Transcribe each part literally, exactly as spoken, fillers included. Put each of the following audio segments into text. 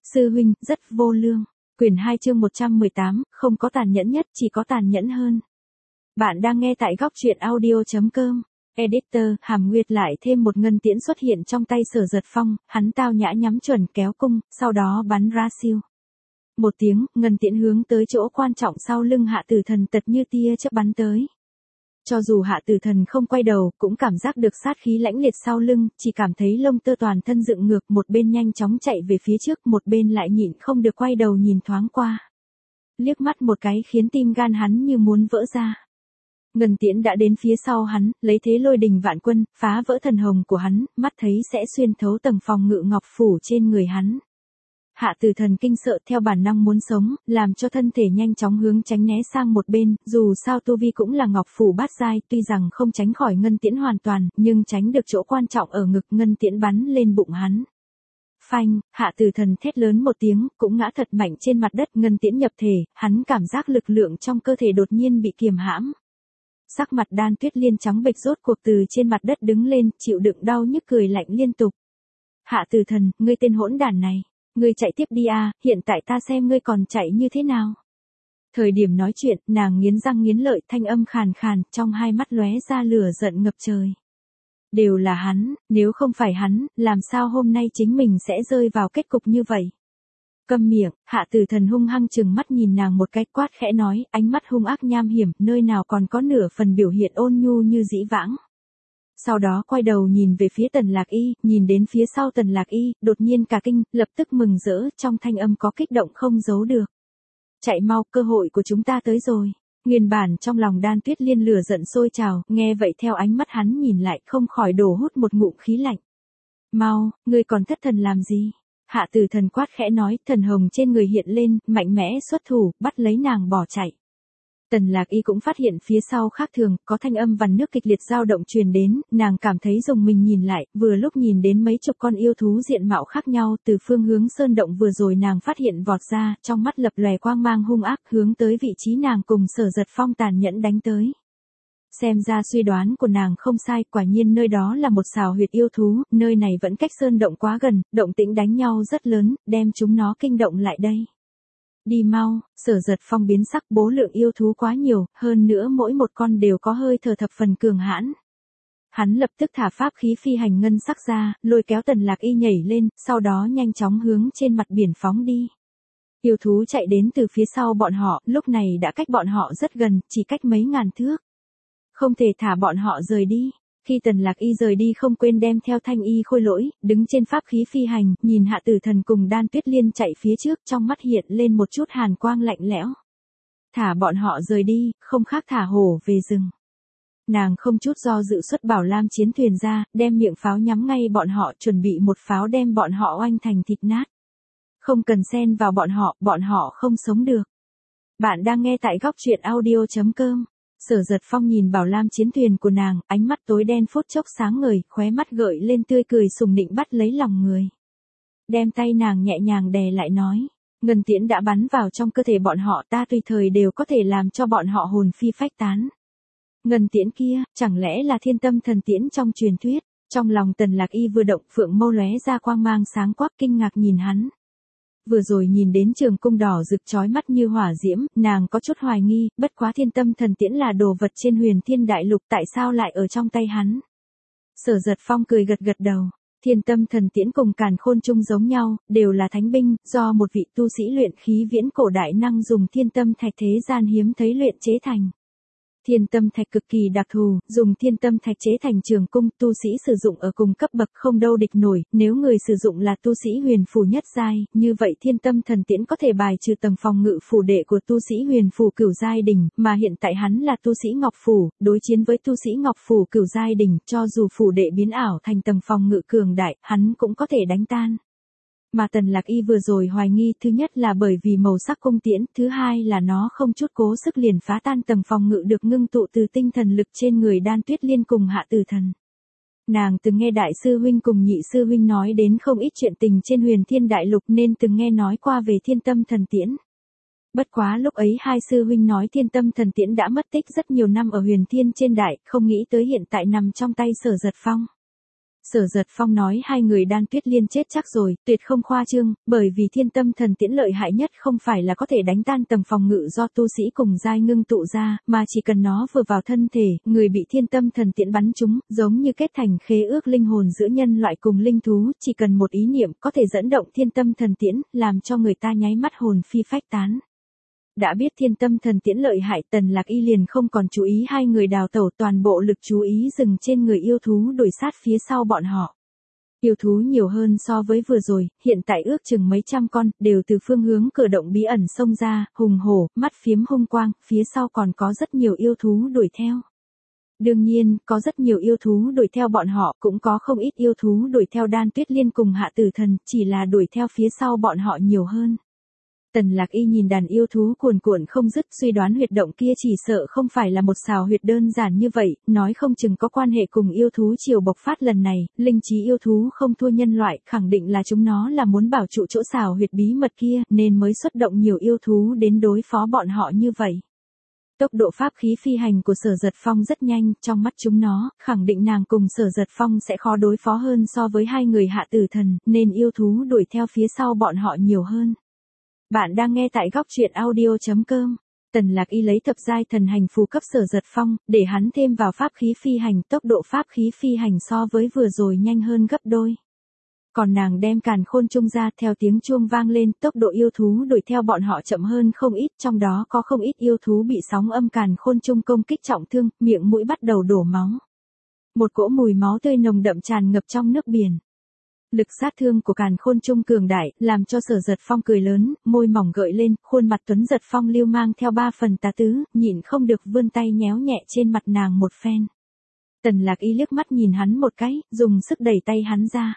Sư huynh, rất vô lương. Quyển hai chương một trăm mười tám, không có tàn nhẫn nhất, chỉ có tàn nhẫn hơn. Bạn đang nghe tại góc truyện audio chấm com. Editor, Hàm Nguyệt lại thêm một ngân tiễn xuất hiện trong tay Sở Giật Phong, hắn tao nhã nhắm chuẩn kéo cung, sau đó bắn ra siêu. Một tiếng, ngân tiễn hướng tới chỗ quan trọng sau lưng Hạ Tử Thần tật như tia chớp bắn tới. Cho dù Hạ Tử Thần không quay đầu, cũng cảm giác được sát khí lãnh liệt sau lưng, chỉ cảm thấy lông tơ toàn thân dựng ngược, một bên nhanh chóng chạy về phía trước, một bên lại nhịn không được quay đầu nhìn thoáng qua. Liếc mắt một cái khiến tim gan hắn như muốn vỡ ra. Ngân tiễn đã đến phía sau hắn, lấy thế lôi đình vạn quân, phá vỡ thần hồng của hắn, mắt thấy sẽ xuyên thấu tầng phòng ngự ngọc phủ trên người hắn. Hạ Tử Thần kinh sợ theo bản năng muốn sống, làm cho thân thể nhanh chóng hướng tránh né sang một bên, dù sao tu vi cũng là ngọc phủ bát giai, tuy rằng không tránh khỏi ngân tiễn hoàn toàn, nhưng tránh được chỗ quan trọng ở ngực, ngân tiễn bắn lên bụng hắn. Phanh, Hạ Tử Thần thét lớn một tiếng, cũng ngã thật mạnh trên mặt đất, ngân tiễn nhập thể, hắn cảm giác lực lượng trong cơ thể đột nhiên bị kiềm hãm. Sắc mặt Đan Tuyết Liên trắng bệch rốt cuộc từ trên mặt đất đứng lên, chịu đựng đau nhức cười lạnh liên tục. Hạ Tử Thần, ngươi tên hỗn đản này. Ngươi chạy tiếp đi à, hiện tại ta xem ngươi còn chạy như thế nào. Thời điểm nói chuyện, nàng nghiến răng nghiến lợi, thanh âm khàn khàn, trong hai mắt lóe ra lửa giận ngập trời. Đều là hắn, nếu không phải hắn, làm sao hôm nay chính mình sẽ rơi vào kết cục như vậy. Câm miệng, Hạ Tử Thần hung hăng trừng mắt nhìn nàng một cái, quát khẽ nói, ánh mắt hung ác nham hiểm, nơi nào còn có nửa phần biểu hiện ôn nhu như dĩ vãng. Sau đó quay đầu nhìn về phía Tần Lạc Y, nhìn đến phía sau Tần Lạc Y, đột nhiên cả kinh, lập tức mừng rỡ, trong thanh âm có kích động không giấu được. Chạy mau, cơ hội của chúng ta tới rồi. Nguyên bản trong lòng Đan Tuyết Liên lửa giận sôi trào, nghe vậy theo ánh mắt hắn nhìn lại không khỏi đổ hút một ngụm khí lạnh. Mau, ngươi còn thất thần làm gì? Hạ Tử Thần quát khẽ nói, thần hồng trên người hiện lên, mạnh mẽ xuất thủ, bắt lấy nàng bỏ chạy. Tần Lạc Y cũng phát hiện phía sau khác thường, có thanh âm vằn nước kịch liệt dao động truyền đến, nàng cảm thấy rùng mình nhìn lại, vừa lúc nhìn đến mấy chục con yêu thú diện mạo khác nhau từ phương hướng sơn động vừa rồi nàng phát hiện vọt ra, trong mắt lập lòe quang mang hung ác hướng tới vị trí nàng cùng Sở Giật Phong tàn nhẫn đánh tới. Xem ra suy đoán của nàng không sai, quả nhiên nơi đó là một sào huyệt yêu thú, nơi này vẫn cách sơn động quá gần, động tĩnh đánh nhau rất lớn, đem chúng nó kinh động lại đây. Đi mau, Sở Giật Phong biến sắc, bố lượng yêu thú quá nhiều, hơn nữa mỗi một con đều có hơi thở thập phần cường hãn. Hắn lập tức thả pháp khí phi hành ngân sắc ra, lôi kéo Tần Lạc Y nhảy lên, sau đó nhanh chóng hướng trên mặt biển phóng đi. Yêu thú chạy đến từ phía sau bọn họ, lúc này đã cách bọn họ rất gần, chỉ cách mấy ngàn thước. Không thể thả bọn họ rời đi. Khi Tần Lạc Y rời đi không quên đem theo thanh y khôi lỗi, đứng trên pháp khí phi hành, nhìn Hạ Tử Thần cùng Đan Tuyết Liên chạy phía trước, trong mắt hiện lên một chút hàn quang lạnh lẽo. Thả bọn họ rời đi, không khác thả hổ về rừng. Nàng không chút do dự xuất bảo lam chiến thuyền ra, đem miệng pháo nhắm ngay bọn họ, chuẩn bị một pháo đem bọn họ oanh thành thịt nát. Không cần xen vào bọn họ, bọn họ không sống được. Bạn đang nghe tại góc truyện audio chấm com. Sở Giật Phong nhìn bảo lam chiến thuyền của nàng, ánh mắt tối đen phút chốc sáng ngời, khóe mắt gợi lên tươi cười sùng nịnh bắt lấy lòng người. Đem tay nàng nhẹ nhàng đè lại nói, ngân tiễn đã bắn vào trong cơ thể bọn họ, ta tùy thời đều có thể làm cho bọn họ hồn phi phách tán. Ngân tiễn kia, chẳng lẽ là thiên tâm thần tiễn trong truyền thuyết? Trong lòng Tần Lạc Y vừa động, phượng mâu lóe ra quang mang sáng quắc, kinh ngạc nhìn hắn. Vừa rồi nhìn đến trường cung đỏ rực chói mắt như hỏa diễm, nàng có chút hoài nghi, bất quá thiên tâm thần tiễn là đồ vật trên huyền thiên đại lục, tại sao lại ở trong tay hắn? Sở Giật Phong cười gật gật đầu, thiên tâm thần tiễn cùng càn khôn chung giống nhau, đều là thánh binh, do một vị tu sĩ luyện khí viễn cổ đại năng dùng thiên tâm thạch thế gian hiếm thấy luyện chế thành. Thiên tâm thạch cực kỳ đặc thù, dùng thiên tâm thạch chế thành trường cung, tu sĩ sử dụng ở cùng cấp bậc không đâu địch nổi, nếu người sử dụng là tu sĩ huyền phù nhất giai, như vậy thiên tâm thần tiễn có thể bài trừ tầng phòng ngự phủ đệ của tu sĩ huyền phù cửu giai đỉnh, mà hiện tại hắn là tu sĩ ngọc phủ, đối chiến với tu sĩ ngọc phủ cửu giai đỉnh, cho dù phủ đệ biến ảo thành tầng phòng ngự cường đại, hắn cũng có thể đánh tan. Mà Tần Lạc Y vừa rồi hoài nghi, thứ nhất là bởi vì màu sắc cung tiễn, thứ hai là nó không chút cố sức liền phá tan tầng phòng ngự được ngưng tụ từ tinh thần lực trên người Đan Tuyết Liên cùng Hạ Tử Thần. Nàng từng nghe đại sư huynh cùng nhị sư huynh nói đến không ít chuyện tình trên huyền thiên đại lục nên từng nghe nói qua về thiên tâm thần tiễn. Bất quá lúc ấy hai sư huynh nói thiên tâm thần tiễn đã mất tích rất nhiều năm ở huyền thiên trên đại, không nghĩ tới hiện tại nằm trong tay Sở Giật Phong. Sở Giật Phong nói hai người Đan Tuyết Liên chết chắc rồi, tuyệt không khoa trương, bởi vì thiên tâm thần tiễn lợi hại nhất không phải là có thể đánh tan tầng phòng ngự do tu sĩ cùng giai ngưng tụ ra, mà chỉ cần nó vừa vào thân thể, người bị thiên tâm thần tiễn bắn trúng, giống như kết thành khế ước linh hồn giữa nhân loại cùng linh thú, chỉ cần một ý niệm có thể dẫn động thiên tâm thần tiễn, làm cho người ta nháy mắt hồn phi phách tán. Đã biết thiên tâm thần tiễn lợi hại, Tần Lạc Y liền không còn chú ý hai người đào tẩu, toàn bộ lực chú ý dừng trên người yêu thú đuổi sát phía sau bọn họ. Yêu thú nhiều hơn so với vừa rồi, hiện tại ước chừng mấy trăm con, đều từ phương hướng cửa động bí ẩn xông ra, hùng hổ, mắt phiếm hung quang, phía sau còn có rất nhiều yêu thú đuổi theo. Đương nhiên, có rất nhiều yêu thú đuổi theo bọn họ, cũng có không ít yêu thú đuổi theo Đan Tuyết Liên cùng Hạ Tử Thần, chỉ là đuổi theo phía sau bọn họ nhiều hơn. Tần Lạc Y nhìn đàn yêu thú cuồn cuộn không dứt, suy đoán huyệt động kia chỉ sợ không phải là một xào huyệt đơn giản như vậy, nói không chừng có quan hệ cùng yêu thú triều bộc phát lần này, linh trí yêu thú không thua nhân loại, khẳng định là chúng nó là muốn bảo trụ chỗ xào huyệt bí mật kia, nên mới xuất động nhiều yêu thú đến đối phó bọn họ như vậy. Tốc độ pháp khí phi hành của Sở Giật Phong rất nhanh, trong mắt chúng nó, khẳng định nàng cùng Sở Giật Phong sẽ khó đối phó hơn so với hai người Hạ Tử Thần, nên yêu thú đuổi theo phía sau bọn họ nhiều hơn. Bạn đang nghe tại góc truyện audio chấm com. Tần Lạc Y lấy thập giai thần hành phù cấp Sở Giật Phong, để hắn thêm vào pháp khí phi hành, tốc độ pháp khí phi hành so với vừa rồi nhanh hơn gấp đôi. Còn nàng đem càn khôn trung ra, theo tiếng chuông vang lên, tốc độ yêu thú đuổi theo bọn họ chậm hơn không ít, trong đó có không ít yêu thú bị sóng âm càn khôn trung công kích trọng thương, miệng mũi bắt đầu đổ máu. Một cỗ mùi máu tươi nồng đậm tràn ngập trong nước biển. Lực sát thương của càn khôn trung cường đại, làm cho Sở Giật Phong cười lớn, môi mỏng gợi lên, khuôn mặt Tuấn Giật Phong lưu mang theo ba phần tà tứ, nhịn không được vươn tay nhéo nhẹ trên mặt nàng một phen. Tần Lạc Y liếc mắt nhìn hắn một cái, dùng sức đẩy tay hắn ra.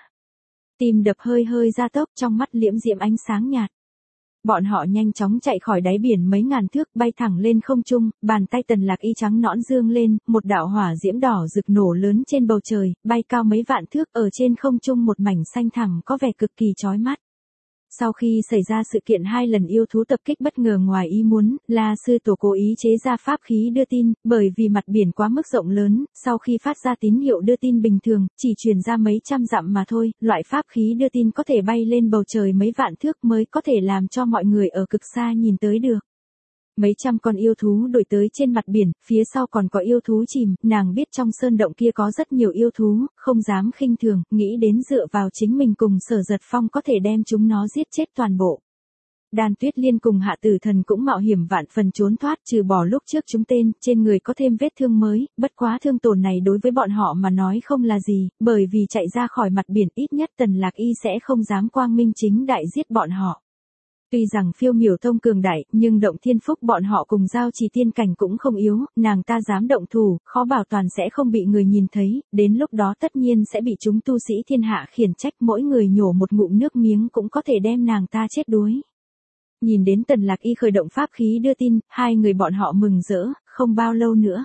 Tim đập hơi hơi gia tốc, trong mắt liễm diễm ánh sáng nhạt. Bọn họ nhanh chóng chạy khỏi đáy biển mấy ngàn thước, bay thẳng lên không trung, bàn tay Tần Lạc Y trắng nõn dương lên, một đạo hỏa diễm đỏ rực nổ lớn trên bầu trời, bay cao mấy vạn thước, ở trên không trung một mảnh xanh thẳm có vẻ cực kỳ chói mắt. Sau khi xảy ra sự kiện hai lần yêu thú tập kích bất ngờ ngoài ý muốn, La sư tổ cố ý chế ra pháp khí đưa tin, bởi vì mặt biển quá mức rộng lớn, sau khi phát ra tín hiệu đưa tin bình thường, chỉ truyền ra mấy trăm dặm mà thôi, loại pháp khí đưa tin có thể bay lên bầu trời mấy vạn thước mới có thể làm cho mọi người ở cực xa nhìn tới được. Mấy trăm con yêu thú đuổi tới trên mặt biển, phía sau còn có yêu thú chìm, nàng biết trong sơn động kia có rất nhiều yêu thú, không dám khinh thường, nghĩ đến dựa vào chính mình cùng Sở Giật Phong có thể đem chúng nó giết chết toàn bộ. Đan Tuyết Liên cùng Hạ Tử Thần cũng mạo hiểm vạn phần trốn thoát, trừ bỏ lúc trước chúng tên, trên người có thêm vết thương mới, bất quá thương tổn này đối với bọn họ mà nói không là gì, bởi vì chạy ra khỏi mặt biển ít nhất Tần Lạc Y sẽ không dám quang minh chính đại giết bọn họ. Tuy rằng Phiêu Miểu Tông cường đại, nhưng Động Thiên Phúc bọn họ cùng giao trì tiên cảnh cũng không yếu, nàng ta dám động thủ, khó bảo toàn sẽ không bị người nhìn thấy, đến lúc đó tất nhiên sẽ bị chúng tu sĩ thiên hạ khiển trách, mỗi người nhổ một ngụm nước miếng cũng có thể đem nàng ta chết đuối. Nhìn đến Tần Lạc Y khởi động pháp khí đưa tin, hai người bọn họ mừng rỡ, không bao lâu nữa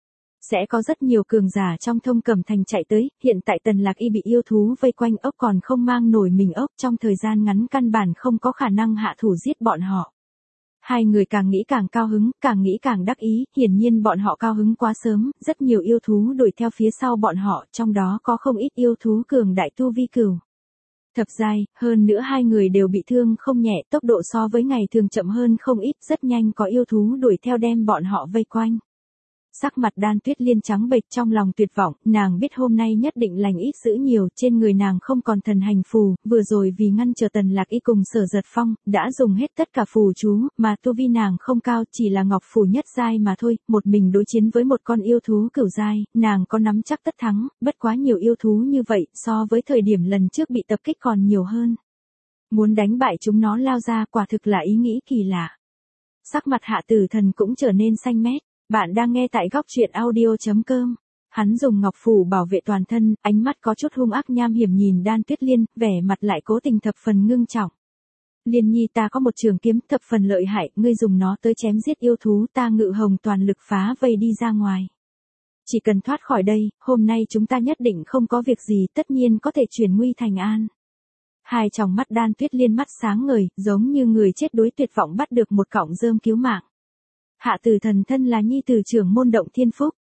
sẽ có rất nhiều cường giả trong Thông Cẩm Thành chạy tới, hiện tại Tần Lạc Y bị yêu thú vây quanh, ốc còn không mang nổi mình ốc, trong thời gian ngắn căn bản không có khả năng hạ thủ giết bọn họ. Hai người càng nghĩ càng cao hứng, càng nghĩ càng đắc ý, hiển nhiên bọn họ cao hứng quá sớm, rất nhiều yêu thú đuổi theo phía sau bọn họ, trong đó có không ít yêu thú cường đại tu vi cửu thập giai, hơn nữa hai người đều bị thương không nhẹ, tốc độ so với ngày thường chậm hơn không ít, rất nhanh có yêu thú đuổi theo đem bọn họ vây quanh. Sắc mặt Đan Tuyết Liên trắng bệch, trong lòng tuyệt vọng, nàng biết hôm nay nhất định lành ít dữ nhiều, trên người nàng không còn thần hành phù, vừa rồi vì ngăn trở Tần Lạc Y cùng Sở Giật Phong, đã dùng hết tất cả phù chú, mà tu vi nàng không cao, chỉ là ngọc phù nhất giai mà thôi, một mình đối chiến với một con yêu thú cửu giai, nàng có nắm chắc tất thắng, bất quá nhiều yêu thú như vậy, so với thời điểm lần trước bị tập kích còn nhiều hơn. Muốn đánh bại chúng nó lao ra, quả thực là ý nghĩ kỳ lạ. Sắc mặt Hạ Tử Thần cũng trở nên xanh mét. Bạn đang nghe tại góc truyện audio chấm com. Hắn dùng ngọc phù bảo vệ toàn thân, ánh mắt có chút hung ác nham hiểm nhìn Đan Tuyết Liên, vẻ mặt lại cố tình thập phần ngưng trọng. Liên nhi, ta có một trường kiếm thập phần lợi hại, ngươi dùng nó tới chém giết yêu thú, ta ngự hồng toàn lực phá vây đi ra ngoài. Chỉ cần thoát khỏi đây, hôm nay chúng ta nhất định không có việc gì, tất nhiên có thể chuyển nguy thành an. Hai tròng mắt Đan Tuyết Liên mắt sáng ngời, giống như người chết đuối tuyệt vọng bắt được một cọng rơm cứu mạng. Hạ Tử Thần thân là nhi tử trưởng môn Động Thiên Phúc.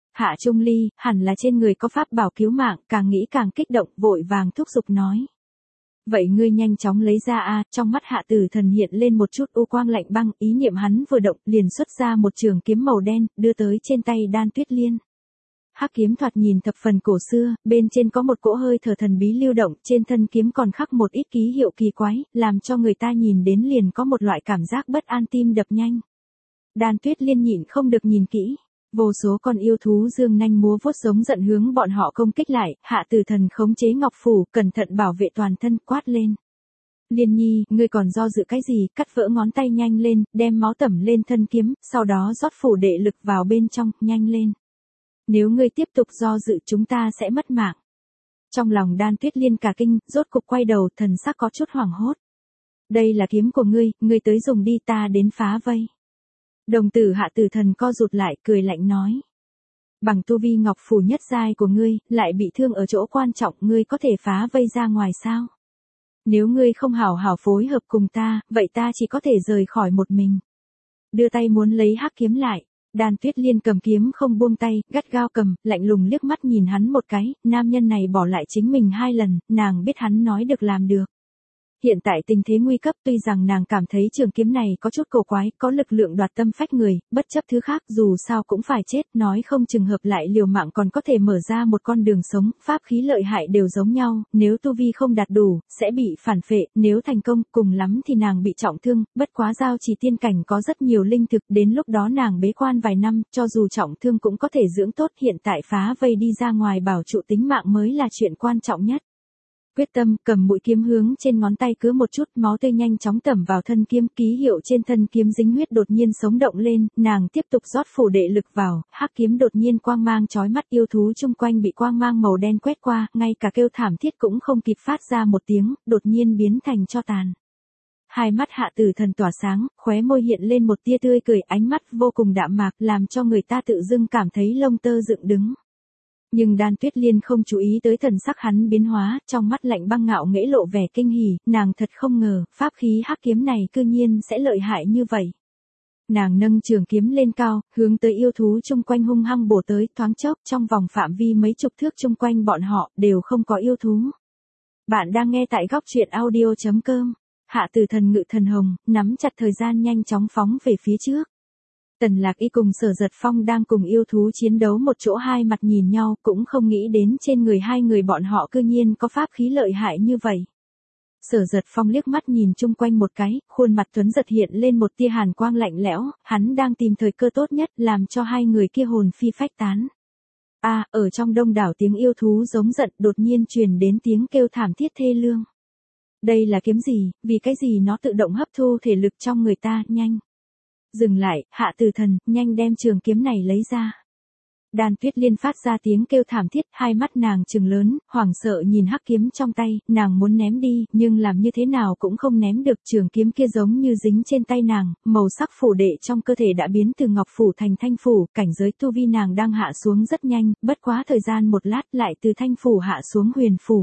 Hạ Trung Ly, hẳn là trên người có pháp bảo cứu mạng, càng nghĩ càng kích động, vội vàng thúc giục nói. Vậy ngươi nhanh chóng lấy ra a, trong mắt Hạ Tử Thần hiện lên một chút u quang lạnh băng, ý niệm hắn vừa động, liền xuất ra một trường kiếm màu đen, đưa tới trên tay Đan Tuyết Liên. Hắc kiếm thoạt nhìn thập phần cổ xưa, bên trên có một cỗ hơi thở thần bí lưu động, trên thân kiếm còn khắc một ít ký hiệu kỳ quái, làm cho người ta nhìn đến liền có một loại cảm giác bất an tim đập nhanh. Đan Tuyết Liên nhịn không được nhìn kỹ. Vô số con yêu thú dương nanh múa vuốt giống giận hướng bọn họ công kích lại, Hạ Tử Thần khống chế ngọc phủ, cẩn thận bảo vệ toàn thân, quát lên. Liên Nhi, ngươi còn do dự cái gì, cắt vỡ ngón tay nhanh lên, đem máu tẩm lên thân kiếm, sau đó rót phủ đệ lực vào bên trong, nhanh lên. Nếu ngươi tiếp tục do dự chúng ta sẽ mất mạng. Trong lòng Đan Tuyết Liên cả kinh, rốt cục quay đầu, thần sắc có chút hoảng hốt. Đây là kiếm của ngươi, ngươi tới dùng đi, ta đến phá vây. Đồng tử Hạ Tử Thần co rụt lại, cười lạnh nói. Bằng tu vi ngọc phủ nhất giai của ngươi, lại bị thương ở chỗ quan trọng, ngươi có thể phá vây ra ngoài sao? Nếu ngươi không hảo hảo phối hợp cùng ta, vậy ta chỉ có thể rời khỏi một mình. Đưa tay muốn lấy hắc kiếm lại. Đan Tuyết Liên cầm kiếm không buông tay, gắt gao cầm, lạnh lùng liếc mắt nhìn hắn một cái, nam nhân này bỏ lại chính mình hai lần, nàng biết hắn nói được làm được. Hiện tại tình thế nguy cấp, tuy rằng nàng cảm thấy trường kiếm này có chút cổ quái, có lực lượng đoạt tâm phách người, bất chấp thứ khác dù sao cũng phải chết, nói không chừng hợp lại liều mạng còn có thể mở ra một con đường sống, pháp khí lợi hại đều giống nhau, nếu tu vi không đạt đủ, sẽ bị phản phệ, nếu thành công, cùng lắm thì nàng bị trọng thương, bất quá giao trì tiên cảnh có rất nhiều linh thực, đến lúc đó nàng bế quan vài năm, cho dù trọng thương cũng có thể dưỡng tốt, hiện tại phá vây đi ra ngoài bảo trụ tính mạng mới là chuyện quan trọng nhất. Quyết tâm, cầm mũi kiếm hướng trên ngón tay cứ một chút, máu tươi nhanh chóng tẩm vào thân kiếm, ký hiệu trên thân kiếm dính huyết đột nhiên sống động lên, nàng tiếp tục rót phủ đệ lực vào, hắc kiếm đột nhiên quang mang chói mắt, yêu thú chung quanh bị quang mang màu đen quét qua, ngay cả kêu thảm thiết cũng không kịp phát ra một tiếng, đột nhiên biến thành tro tàn. Hai mắt Hạ Tử Thần tỏa sáng, khóe môi hiện lên một tia tươi cười, ánh mắt vô cùng đạm mạc, làm cho người ta tự dưng cảm thấy lông tơ dựng đứng. Nhưng Đan Tuyết Liên không chú ý tới thần sắc hắn biến hóa, trong mắt lạnh băng ngạo nghễ lộ vẻ kinh hỉ, nàng thật không ngờ, pháp khí hắc kiếm này cư nhiên sẽ lợi hại như vậy. Nàng nâng trường kiếm lên cao, hướng tới yêu thú chung quanh hung hăng bổ tới, thoáng chốc trong vòng phạm vi mấy chục thước chung quanh bọn họ, đều không có yêu thú. Bạn đang nghe tại góc truyện audio chấm com. Hạ Tử Thần ngự thần hồng, nắm chặt thời gian nhanh chóng phóng về phía trước. Tần Lạc Y cùng Sở Giật Phong đang cùng yêu thú chiến đấu một chỗ, hai mặt nhìn nhau, cũng không nghĩ đến trên người hai người bọn họ cư nhiên có pháp khí lợi hại như vậy. Sở Giật Phong liếc mắt nhìn chung quanh một cái, khuôn mặt tuấn giật hiện lên một tia hàn quang lạnh lẽo, hắn đang tìm thời cơ tốt nhất làm cho hai người kia hồn phi phách tán. A, à, ở trong đông đảo tiếng yêu thú giống giận đột nhiên truyền đến tiếng kêu thảm thiết thê lương. Đây là kiếm gì, vì cái gì nó tự động hấp thu thể lực trong người ta, nhanh. Dừng lại, Hạ Tử Thần, nhanh đem trường kiếm này lấy ra. Đan Tuyết Liên phát ra tiếng kêu thảm thiết, hai mắt nàng trừng lớn, hoảng sợ nhìn hắc kiếm trong tay, nàng muốn ném đi, nhưng làm như thế nào cũng không ném được, trường kiếm kia giống như dính trên tay nàng, màu sắc phủ đệ trong cơ thể đã biến từ ngọc phủ thành thanh phủ, cảnh giới tu vi nàng đang hạ xuống rất nhanh, bất quá thời gian một lát lại từ thanh phủ hạ xuống huyền phủ.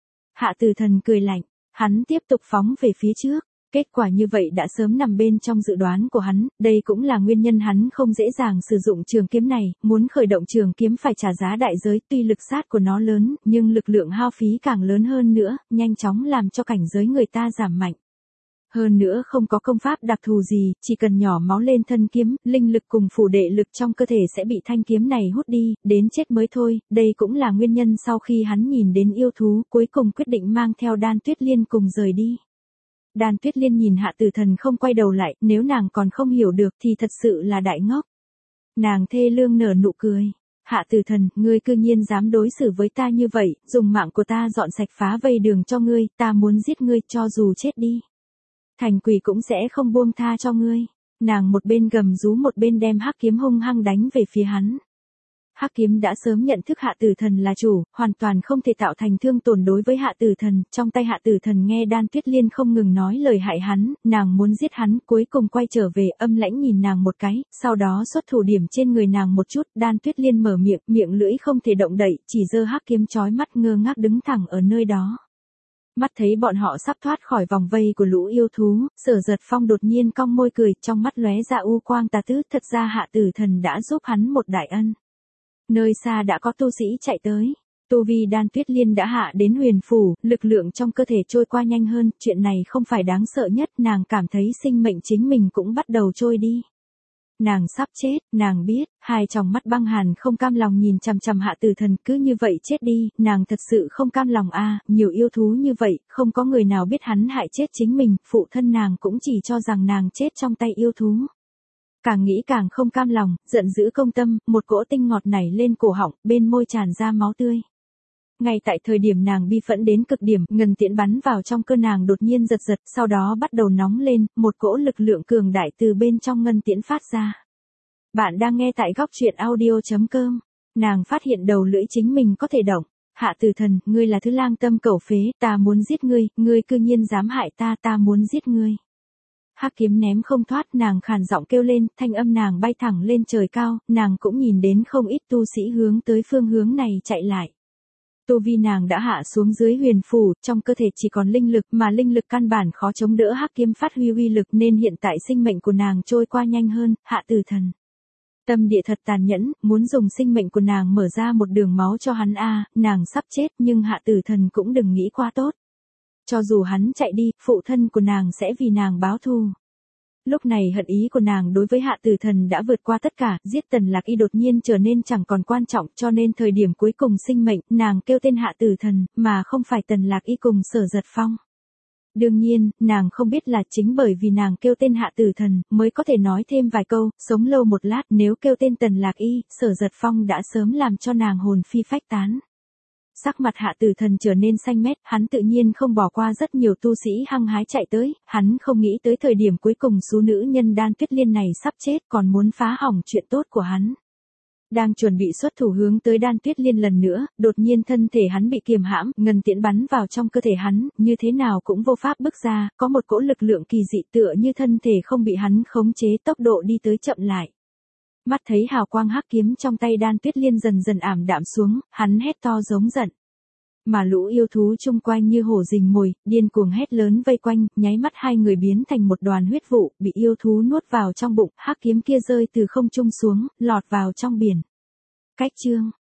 Hạ Tử Thần cười lạnh, hắn tiếp tục phóng về phía trước. Kết quả như vậy đã sớm nằm bên trong dự đoán của hắn, đây cũng là nguyên nhân hắn không dễ dàng sử dụng trường kiếm này, muốn khởi động trường kiếm phải trả giá đại giới, tuy lực sát của nó lớn, nhưng lực lượng hao phí càng lớn hơn nữa, nhanh chóng làm cho cảnh giới người ta giảm mạnh. Hơn nữa không có công pháp đặc thù gì, chỉ cần nhỏ máu lên thân kiếm, linh lực cùng phủ đệ lực trong cơ thể sẽ bị thanh kiếm này hút đi, đến chết mới thôi, đây cũng là nguyên nhân sau khi hắn nhìn đến yêu thú, cuối cùng quyết định mang theo Đan Tuyết Liên cùng rời đi. Đan Tuyết Liên nhìn Hạ Tử Thần không quay đầu lại, nếu nàng còn không hiểu được thì thật sự là đại ngốc. Nàng thê lương nở nụ cười. Hạ Tử Thần, ngươi cư nhiên dám đối xử với ta như vậy, dùng mạng của ta dọn sạch phá vây đường cho ngươi, ta muốn giết ngươi cho dù chết đi. Thành quỷ cũng sẽ không buông tha cho ngươi. Nàng một bên gầm rú một bên đem hắc kiếm hung hăng đánh về phía hắn. Hắc kiếm đã sớm nhận thức Hạ Tử Thần là chủ, hoàn toàn không thể tạo thành thương tổn đối với Hạ Tử Thần, trong tay Hạ Tử Thần nghe Đan Tuyết Liên không ngừng nói lời hại hắn, nàng muốn giết hắn, cuối cùng quay trở về, âm lãnh nhìn nàng một cái, sau đó xuất thủ điểm trên người nàng một chút, Đan Tuyết Liên mở miệng, miệng lưỡi không thể động đậy, chỉ giơ hắc kiếm chói mắt ngơ ngác đứng thẳng ở nơi đó. Mắt thấy bọn họ sắp thoát khỏi vòng vây của lũ yêu thú, Sở Giật Phong đột nhiên cong môi cười, trong mắt lóe ra u quang tà tứ, thật ra Hạ Tử Thần đã giúp hắn một đại ân. Nơi xa đã có tu sĩ chạy tới. Tu vi Đan Tuyết Liên đã hạ đến huyền phủ, lực lượng trong cơ thể trôi qua nhanh hơn, chuyện này không phải đáng sợ nhất, nàng cảm thấy sinh mệnh chính mình cũng bắt đầu trôi đi. Nàng sắp chết, nàng biết, hai tròng mắt băng hàn không cam lòng nhìn chằm chằm Hạ Tử Thần, cứ như vậy chết đi, nàng thật sự không cam lòng a, à, nhiều yêu thú như vậy, không có người nào biết hắn hại chết chính mình, phụ thân nàng cũng chỉ cho rằng nàng chết trong tay yêu thú. Càng nghĩ càng không cam lòng, giận dữ công tâm, một cỗ tinh ngọt nảy lên cổ họng, bên môi tràn ra máu tươi. Ngay tại thời điểm nàng bi phẫn đến cực điểm, ngân tiễn bắn vào trong cơ nàng đột nhiên giật giật, sau đó bắt đầu nóng lên, một cỗ lực lượng cường đại từ bên trong ngân tiễn phát ra. Bạn đang nghe tại góc truyện audio chấm com. Nàng phát hiện đầu lưỡi chính mình có thể động. Hạ Tử Thần, ngươi là thứ lang tâm cẩu phế, ta muốn giết ngươi, ngươi cư nhiên dám hại ta, ta muốn giết ngươi. Hắc kiếm ném không thoát, nàng khàn giọng kêu lên, thanh âm nàng bay thẳng lên trời cao, nàng cũng nhìn đến không ít tu sĩ hướng tới phương hướng này chạy lại. Tu vi nàng đã hạ xuống dưới huyền phủ, trong cơ thể chỉ còn linh lực, mà linh lực căn bản khó chống đỡ hắc kiếm phát huy uy lực, nên hiện tại sinh mệnh của nàng trôi qua nhanh hơn. Hạ Tử Thần, tâm địa thật tàn nhẫn, muốn dùng sinh mệnh của nàng mở ra một đường máu cho hắn a, à, nàng sắp chết, nhưng Hạ Tử Thần cũng đừng nghĩ quá tốt. Cho dù hắn chạy đi, phụ thân của nàng sẽ vì nàng báo thù. Lúc này hận ý của nàng đối với Hạ Tử Thần đã vượt qua tất cả, giết Tần Lạc Y đột nhiên trở nên chẳng còn quan trọng, cho nên thời điểm cuối cùng sinh mệnh, nàng kêu tên Hạ Tử Thần, mà không phải Tần Lạc Y cùng Sở Giật Phong. Đương nhiên, nàng không biết là chính bởi vì nàng kêu tên Hạ Tử Thần, mới có thể nói thêm vài câu, sống lâu một lát, nếu kêu tên Tần Lạc Y, Sở Giật Phong đã sớm làm cho nàng hồn phi phách tán. Sắc mặt Hạ Tử Thần trở nên xanh mét, hắn tự nhiên không bỏ qua rất nhiều tu sĩ hăng hái chạy tới, hắn không nghĩ tới thời điểm cuối cùng số nữ nhân Đan Tuyết Liên này sắp chết còn muốn phá hỏng chuyện tốt của hắn. Đang chuẩn bị xuất thủ hướng tới Đan Tuyết Liên lần nữa, đột nhiên thân thể hắn bị kiềm hãm, ngân tiễn bắn vào trong cơ thể hắn, như thế nào cũng vô pháp bước ra, có một cỗ lực lượng kỳ dị tựa như thân thể không bị hắn khống chế, tốc độ đi tới chậm lại. Mắt thấy hào quang hắc kiếm trong tay Đan Tuyết Liên dần dần ảm đạm xuống, hắn hét to giống giận. Mà lũ yêu thú chung quanh như hổ rình mồi, điên cuồng hét lớn vây quanh, nháy mắt hai người biến thành một đoàn huyết vụ, bị yêu thú nuốt vào trong bụng, hắc kiếm kia rơi từ không trung xuống, lọt vào trong biển. Cách chương